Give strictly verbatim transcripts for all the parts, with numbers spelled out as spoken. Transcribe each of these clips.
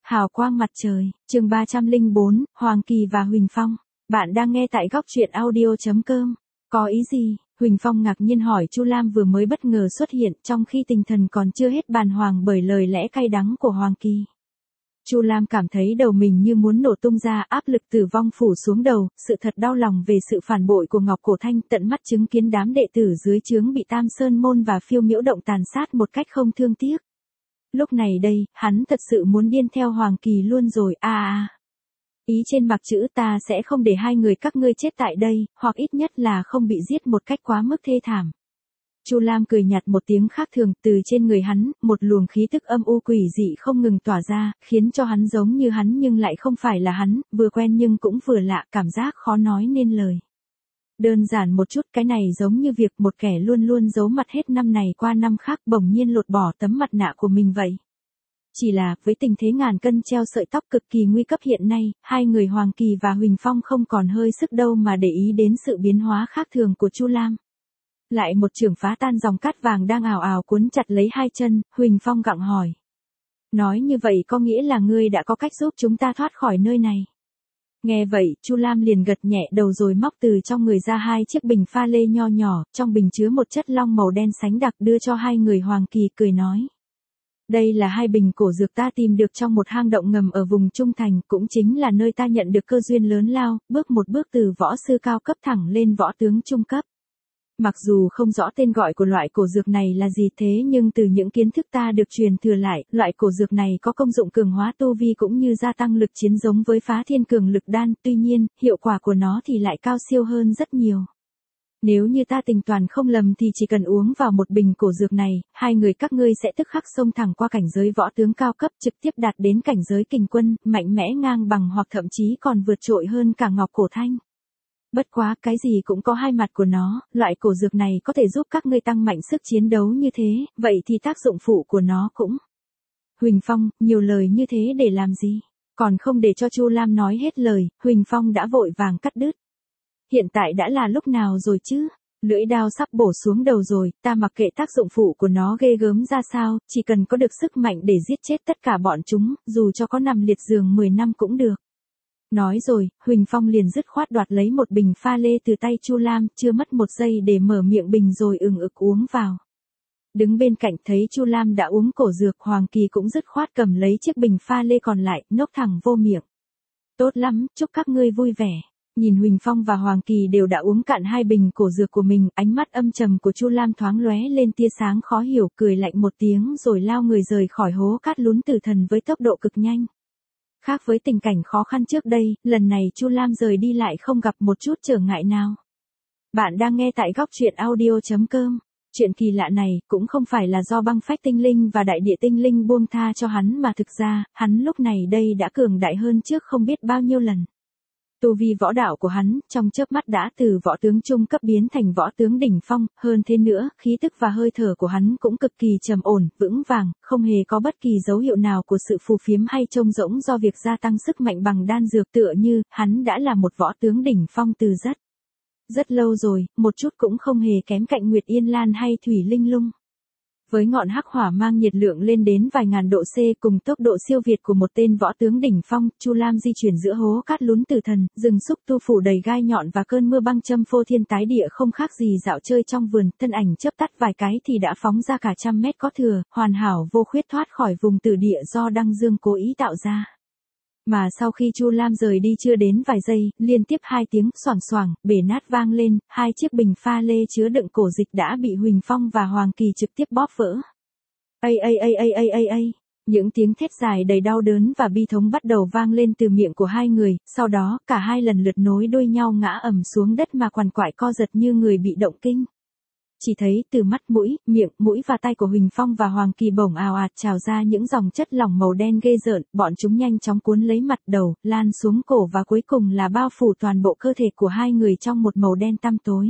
Hào quang mặt trời, chương ba trăm lẻ bốn, Hoàng Kỳ và Huỳnh Phong. Bạn đang nghe tại góc truyện audio chấm com. Có ý gì? Huỳnh Phong ngạc nhiên hỏi. Chu Lam vừa mới bất ngờ xuất hiện trong khi tinh thần còn chưa hết bàng hoàng bởi lời lẽ cay đắng của Hoàng Kỳ. Chu Lam cảm thấy đầu mình như muốn nổ tung ra, áp lực tử vong phủ xuống đầu, sự thật đau lòng về sự phản bội của Ngọc Cổ Thanh, tận mắt chứng kiến đám đệ tử dưới trướng bị Tam Sơn Môn và Phiêu Miễu Động tàn sát một cách không thương tiếc. Lúc này đây, hắn thật sự muốn điên theo Hoàng Kỳ luôn rồi. À à. Ý trên mặt chữ ta sẽ không để hai người các ngươi chết tại đây, hoặc ít nhất là không bị giết một cách quá mức thê thảm. Chu Lam cười nhạt một tiếng khác thường, từ trên người hắn, một luồng khí tức âm u quỷ dị không ngừng tỏa ra, khiến cho hắn giống như hắn nhưng lại không phải là hắn, vừa quen nhưng cũng vừa lạ, cảm giác khó nói nên lời. Đơn giản một chút, cái này giống như việc một kẻ luôn luôn giấu mặt hết năm này qua năm khác bỗng nhiên lột bỏ tấm mặt nạ của mình vậy. Chỉ là, với tình thế ngàn cân treo sợi tóc cực kỳ nguy cấp hiện nay, hai người Hoàng Kỳ và Huỳnh Phong không còn hơi sức đâu mà để ý đến sự biến hóa khác thường của Chu Lam. Lại một chưởng phá tan dòng cát vàng đang ào ào cuốn chặt lấy hai chân, Huỳnh Phong gặng hỏi. Nói như vậy có nghĩa là ngươi đã có cách giúp chúng ta thoát khỏi nơi này. Nghe vậy, Chu Lam liền gật nhẹ đầu rồi móc từ trong người ra hai chiếc bình pha lê nho nhỏ, trong bình chứa một chất long màu đen sánh đặc, đưa cho hai người Hoàng Kỳ, cười nói. Đây là hai bình cổ dược ta tìm được trong một hang động ngầm ở vùng Trung Thành, cũng chính là nơi ta nhận được cơ duyên lớn lao, bước một bước từ võ sư cao cấp thẳng lên võ tướng trung cấp. Mặc dù không rõ tên gọi của loại cổ dược này là gì thế nhưng từ những kiến thức ta được truyền thừa lại, loại cổ dược này có công dụng cường hóa tu vi cũng như gia tăng lực chiến giống với phá thiên cường lực đan, tuy nhiên, hiệu quả của nó thì lại cao siêu hơn rất nhiều. Nếu như ta tính toán không lầm thì chỉ cần uống vào một bình cổ dược này, hai người các ngươi sẽ tức khắc xông thẳng qua cảnh giới võ tướng cao cấp, trực tiếp đạt đến cảnh giới kình quân, mạnh mẽ ngang bằng hoặc thậm chí còn vượt trội hơn cả Ngọc Cổ Thanh. Bất quá, cái gì cũng có hai mặt của nó, loại cổ dược này có thể giúp các ngươi tăng mạnh sức chiến đấu như thế, vậy thì tác dụng phụ của nó cũng. Huỳnh Phong, nhiều lời như thế để làm gì? Còn không để cho Chu Lam nói hết lời, Huỳnh Phong đã vội vàng cắt đứt. Hiện tại đã là lúc nào rồi chứ? Lưỡi đao sắp bổ xuống đầu rồi, ta mặc kệ tác dụng phụ của nó ghê gớm ra sao, chỉ cần có được sức mạnh để giết chết tất cả bọn chúng, dù cho có nằm liệt giường mười năm cũng được. Nói rồi, Huỳnh Phong liền dứt khoát đoạt lấy một bình pha lê từ tay Chu Lam, chưa mất một giây để mở miệng bình rồi ừng ực uống vào. Đứng bên cạnh thấy Chu Lam đã uống cổ dược, Hoàng Kỳ cũng dứt khoát cầm lấy chiếc bình pha lê còn lại, nốc thẳng vô miệng. Tốt lắm, chúc các ngươi vui vẻ. Nhìn Huỳnh Phong và Hoàng Kỳ đều đã uống cạn hai bình cổ dược của mình, ánh mắt âm trầm của Chu Lam thoáng lóe lên tia sáng khó hiểu, cười lạnh một tiếng rồi lao người rời khỏi hố cát lún tử thần với tốc độ cực nhanh. Khác với tình cảnh khó khăn trước đây, lần này Chu Lam rời đi lại không gặp một chút trở ngại nào. Bạn đang nghe tại góc truyện audio chấm com. Chuyện kỳ lạ này cũng không phải là do băng phách tinh linh và đại địa tinh linh buông tha cho hắn mà thực ra, hắn lúc này đây đã cường đại hơn trước không biết bao nhiêu lần. Tu vi võ đạo của hắn, trong chớp mắt đã từ võ tướng trung cấp biến thành võ tướng đỉnh phong, hơn thế nữa, khí tức và hơi thở của hắn cũng cực kỳ trầm ổn, vững vàng, không hề có bất kỳ dấu hiệu nào của sự phù phiếm hay trông rỗng do việc gia tăng sức mạnh bằng đan dược, tựa như, hắn đã là một võ tướng đỉnh phong từ rất, rất lâu rồi, một chút cũng không hề kém cạnh Nguyệt Yên Lan hay Thủy Linh Lung. Với ngọn hắc hỏa mang nhiệt lượng lên đến vài ngàn độ C cùng tốc độ siêu việt của một tên võ tướng đỉnh phong, Chu Lam di chuyển giữa hố cát lún tử thần, rừng xúc tu phủ đầy gai nhọn và cơn mưa băng châm phô thiên tái địa không khác gì dạo chơi trong vườn, thân ảnh chớp tắt vài cái thì đã phóng ra cả trăm mét có thừa, hoàn hảo vô khuyết thoát khỏi vùng tử địa do Đăng Dương cố ý tạo ra. Mà sau khi Chu Lam rời đi chưa đến vài giây, liên tiếp hai tiếng xoảng xoảng, bể nát vang lên, hai chiếc bình pha lê chứa đựng cổ dịch đã bị Huỳnh Phong và Hoàng Kỳ trực tiếp bóp vỡ. Ây ây ây ây ây ây ây, những tiếng thét dài đầy đau đớn và bi thống bắt đầu vang lên từ miệng của hai người, sau đó, cả hai lần lượt nối đuôi nhau ngã ầm xuống đất mà quằn quại co giật như người bị động kinh. Chỉ thấy từ mắt mũi, miệng, mũi và tay của Huỳnh Phong và Hoàng Kỳ bỗng ào ạt trào ra những dòng chất lỏng màu đen ghê rợn, bọn chúng nhanh chóng cuốn lấy mặt, đầu, lan xuống cổ và cuối cùng là bao phủ toàn bộ cơ thể của hai người trong một màu đen tăm tối.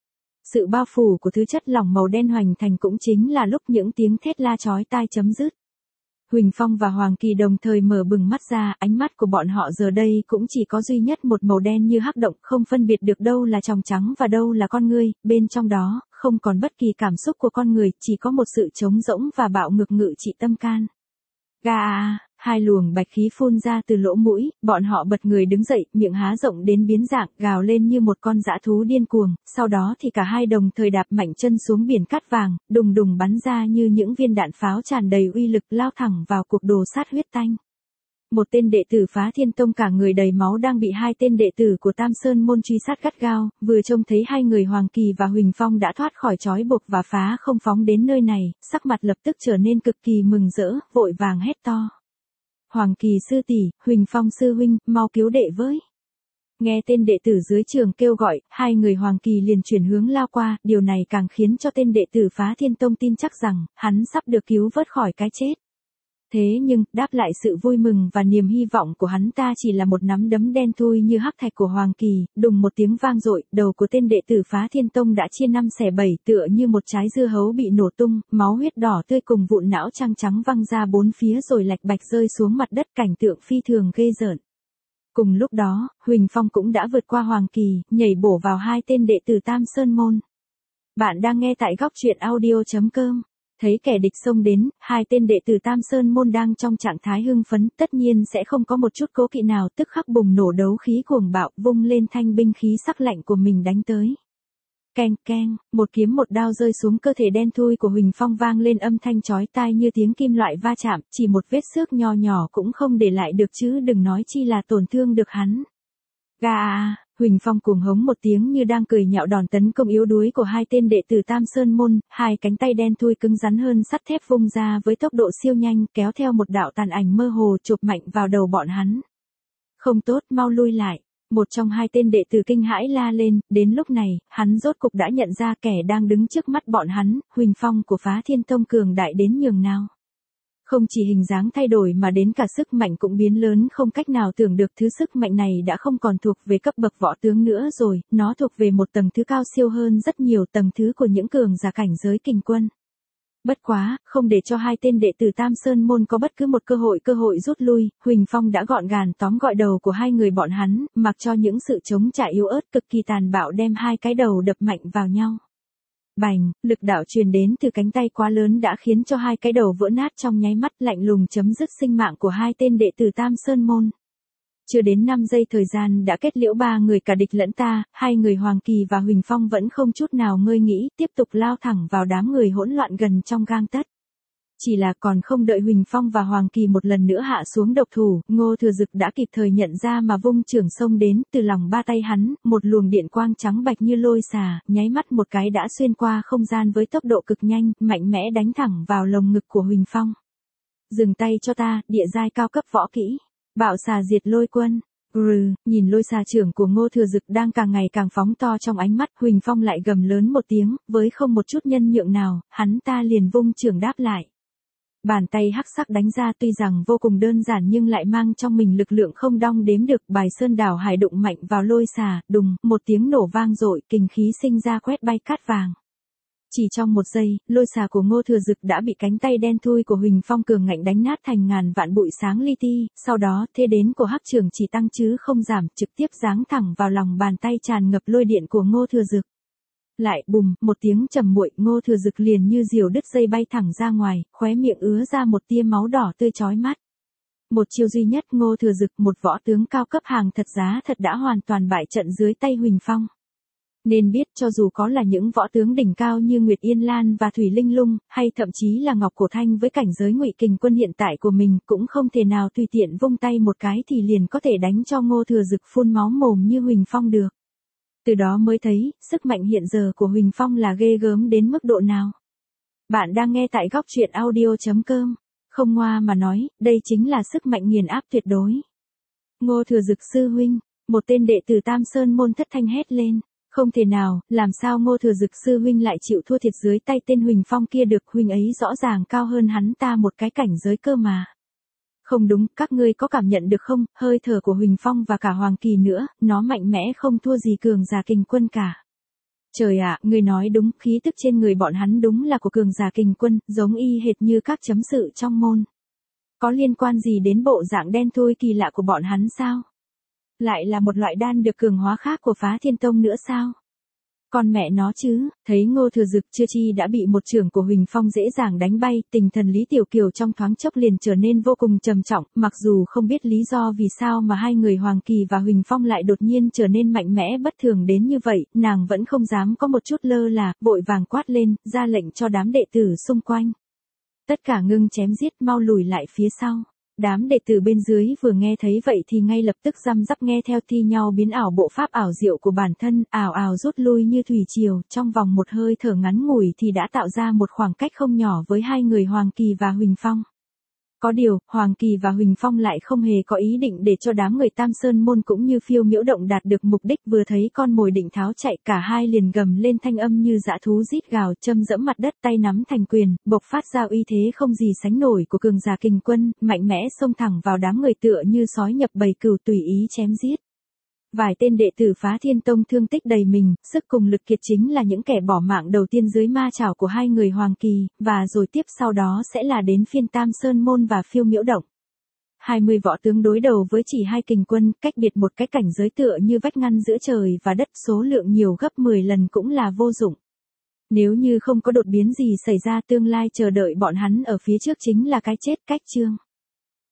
Sự bao phủ của thứ chất lỏng màu đen hoành thành cũng chính là lúc những tiếng thét la chói tai chấm dứt. Huỳnh Phong và Hoàng Kỳ đồng thời mở bừng mắt ra, ánh mắt của bọn họ giờ đây cũng chỉ có duy nhất một màu đen như hắc động, không phân biệt được đâu là tròng trắng và đâu là con ngươi, bên trong đó, không còn bất kỳ cảm xúc của con người, chỉ có một sự trống rỗng và bạo ngược ngự trị tâm can. Gà à, hai luồng bạch khí phun ra từ lỗ mũi, bọn họ bật người đứng dậy, miệng há rộng đến biến dạng, gào lên như một con dã thú điên cuồng, sau đó thì cả hai đồng thời đạp mạnh chân xuống biển cát vàng, đùng đùng bắn ra như những viên đạn pháo tràn đầy uy lực lao thẳng vào cuộc đồ sát huyết tanh. Một tên đệ tử Phá Thiên Tông cả người đầy máu đang bị hai tên đệ tử của Tam Sơn môn truy sát gắt gao, vừa trông thấy hai người Hoàng Kỳ và Huỳnh Phong đã thoát khỏi trói buộc và phá không phóng đến nơi này, sắc mặt lập tức trở nên cực kỳ mừng rỡ, vội vàng hét to. Hoàng Kỳ sư tỷ, Huỳnh Phong sư huynh, mau cứu đệ với. Nghe tên đệ tử dưới trường kêu gọi, hai người Hoàng Kỳ liền chuyển hướng lao qua, điều này càng khiến cho tên đệ tử Phá Thiên Tông tin chắc rằng, hắn sắp được cứu vớt khỏi cái chết. Thế nhưng, đáp lại sự vui mừng và niềm hy vọng của hắn ta chỉ là một nắm đấm đen thui như hắc thạch của Hoàng Kỳ, đùng một tiếng vang dội, đầu của tên đệ tử Phá Thiên Tông đã chia năm xẻ bảy tựa như một trái dưa hấu bị nổ tung, máu huyết đỏ tươi cùng vụn não trắng trắng văng ra bốn phía rồi lạch bạch rơi xuống mặt đất, cảnh tượng phi thường ghê rợn. Cùng lúc đó, Huỳnh Phong cũng đã vượt qua Hoàng Kỳ, nhảy bổ vào hai tên đệ tử Tam Sơn môn. Bạn đang nghe tại góc truyện audio chấm com. Thấy kẻ địch xông đến, hai tên đệ tử Tam Sơn môn đang trong trạng thái hưng phấn, tất nhiên sẽ không có một chút cố kỵ nào, tức khắc bùng nổ đấu khí cuồng bạo, vung lên thanh binh khí sắc lạnh của mình đánh tới. Keng keng, một kiếm một đao rơi xuống cơ thể đen thui của Huỳnh Phong vang lên âm thanh chói tai như tiếng kim loại va chạm, chỉ một vết xước nho nhỏ cũng không để lại được chứ đừng nói chi là tổn thương được hắn. Gà à! Huỳnh Phong cuồng hống một tiếng như đang cười nhạo đòn tấn công yếu đuối của hai tên đệ tử Tam Sơn môn, hai cánh tay đen thui cứng rắn hơn sắt thép vung ra với tốc độ siêu nhanh, kéo theo một đạo tàn ảnh mơ hồ chụp mạnh vào đầu bọn hắn. Không tốt, mau lui lại. Một trong hai tên đệ tử kinh hãi la lên, đến lúc này, hắn rốt cục đã nhận ra kẻ đang đứng trước mắt bọn hắn, Huỳnh Phong của Phá Thiên Tông cường đại đến nhường nào. Không chỉ hình dáng thay đổi mà đến cả sức mạnh cũng biến lớn không cách nào tưởng được, thứ sức mạnh này đã không còn thuộc về cấp bậc võ tướng nữa rồi, nó thuộc về một tầng thứ cao siêu hơn rất nhiều tầng thứ của những cường giả cảnh giới kình quân. Bất quá, không để cho hai tên đệ tử Tam Sơn môn có bất cứ một cơ hội cơ hội rút lui, Huỳnh Phong đã gọn gàng tóm gọn đầu của hai người bọn hắn, mặc cho những sự chống trả yếu ớt cực kỳ tàn bạo đem hai cái đầu đập mạnh vào nhau. Bành, lực đạo truyền đến từ cánh tay quá lớn đã khiến cho hai cái đầu vỡ nát trong nháy mắt, lạnh lùng chấm dứt sinh mạng của hai tên đệ tử Tam Sơn môn. Chưa đến năm giây thời gian đã kết liễu ba người cả địch lẫn ta, hai người Hoàng Kỳ và Huỳnh Phong vẫn không chút nào ngơi nghĩ, tiếp tục lao thẳng vào đám người hỗn loạn gần trong gang tấc. Chỉ là còn không đợi Huỳnh Phong và Hoàng Kỳ một lần nữa hạ xuống độc thủ, Ngô Thừa Dực đã kịp thời nhận ra mà vung chưởng xông đến, từ lòng ba tay hắn, một luồng điện quang trắng bạch như lôi xà, nháy mắt một cái đã xuyên qua không gian với tốc độ cực nhanh, mạnh mẽ đánh thẳng vào lồng ngực của Huỳnh Phong. Dừng tay cho ta, địa giai cao cấp võ kỹ. Bạo xà diệt lôi quân. Rừ, nhìn lôi xà trưởng của Ngô Thừa Dực đang càng ngày càng phóng to trong ánh mắt, Huỳnh Phong lại gầm lớn một tiếng, với không một chút nhân nhượng nào, hắn ta liền vung chưởng đáp lại. Bàn tay hắc sắc đánh ra tuy rằng vô cùng đơn giản nhưng lại mang trong mình lực lượng không đong đếm được, bài sơn đảo hải đụng mạnh vào lôi xà, đùng, một tiếng nổ vang dội, kình khí sinh ra quét bay cát vàng. Chỉ trong một giây, lôi xà của Ngô Thừa Dực đã bị cánh tay đen thui của Huỳnh Phong cường ngạnh đánh nát thành ngàn vạn bụi sáng li ti, sau đó thế đến của hắc trường chỉ tăng chứ không giảm, trực tiếp giáng thẳng vào lòng bàn tay tràn ngập lôi điện của Ngô Thừa Dực. Lại bùm, một tiếng trầm muội, Ngô Thừa Dực liền như diều đứt dây bay thẳng ra ngoài, khóe miệng ứa ra một tia máu đỏ tươi chói mắt. Một chiêu duy nhất, Ngô Thừa Dực, một võ tướng cao cấp hàng thật giá thật đã hoàn toàn bại trận dưới tay Huỳnh Phong. Nên biết cho dù có là những võ tướng đỉnh cao như Nguyệt Yên Lan và Thủy Linh Lung, hay thậm chí là Ngọc Cổ Thanh với cảnh giới Ngụy Kình Quân hiện tại của mình, cũng không thể nào tùy tiện vung tay một cái thì liền có thể đánh cho Ngô Thừa Dực phun máu mồm như Huỳnh Phong được. Từ đó mới thấy, sức mạnh hiện giờ của Huỳnh Phong là ghê gớm đến mức độ nào. Bạn đang nghe tại góc truyện audio chấm com. Không ngoa mà nói, đây chính là sức mạnh nghiền áp tuyệt đối. Ngô Thừa Dực sư huynh, một tên đệ tử Tam Sơn môn thất thanh hét lên. Không thể nào, làm sao Ngô Thừa Dực sư huynh lại chịu thua thiệt dưới tay tên Huỳnh Phong kia được, huynh ấy rõ ràng cao hơn hắn ta một cái cảnh giới cơ mà. Không đúng, các ngươi có cảm nhận được không, hơi thở của Huỳnh Phong và cả Hoàng Kỳ nữa, nó mạnh mẽ không thua gì cường giả kình quân cả. Trời ạ, ngươi nói đúng, khí tức trên người bọn hắn đúng là của cường giả kình quân, giống y hệt như các chấm sự trong môn. Có liên quan gì đến bộ dạng đen thui kỳ lạ của bọn hắn sao? Lại là một loại đan được cường hóa khác của Phá Thiên Tông nữa sao? Con mẹ nó chứ, thấy Ngô Thừa Dực chưa chi đã bị một trưởng của Huỳnh Phong dễ dàng đánh bay, tình thần Lý Tiểu Kiều trong thoáng chốc liền trở nên vô cùng trầm trọng, mặc dù không biết lý do vì sao mà hai người Hoàng Kỳ và Huỳnh Phong lại đột nhiên trở nên mạnh mẽ bất thường đến như vậy, nàng vẫn không dám có một chút lơ là, vội vàng quát lên, ra lệnh cho đám đệ tử xung quanh. Tất cả ngưng chém giết, mau lùi lại phía sau. Đám đệ tử bên dưới vừa nghe thấy vậy thì ngay lập tức răm rắp nghe theo thi nhau biến ảo bộ pháp ảo diệu của bản thân, ảo ảo rút lui như thủy triều, trong vòng một hơi thở ngắn ngủi thì đã tạo ra một khoảng cách không nhỏ với hai người Hoàng Kỳ và Huỳnh Phong. Có điều, Hoàng Kỳ và Huỳnh Phong lại không hề có ý định để cho đám người Tam Sơn Môn cũng như Phiêu Miễu Động đạt được mục đích, vừa thấy con mồi định tháo chạy, cả hai liền gầm lên thanh âm như dã thú rít gào, châm dẫm mặt đất, tay nắm thành quyền, bộc phát ra uy thế không gì sánh nổi của cường giả kình quân, mạnh mẽ xông thẳng vào đám người tựa như sói nhập bầy cừu tùy ý chém giết. Vài tên đệ tử Phá Thiên Tông thương tích đầy mình, sức cùng lực kiệt chính là những kẻ bỏ mạng đầu tiên dưới ma chảo của hai người Hoàng Kỳ, và rồi tiếp sau đó sẽ là đến phiên Tam Sơn Môn và Phiêu Miễu Động. hai mươi võ tướng đối đầu với chỉ hai kình quân, cách biệt một cái cảnh giới tựa như vách ngăn giữa trời và đất, số lượng nhiều gấp mười lần cũng là vô dụng. Nếu như không có đột biến gì xảy ra, tương lai chờ đợi bọn hắn ở phía trước chính là cái chết cách chương.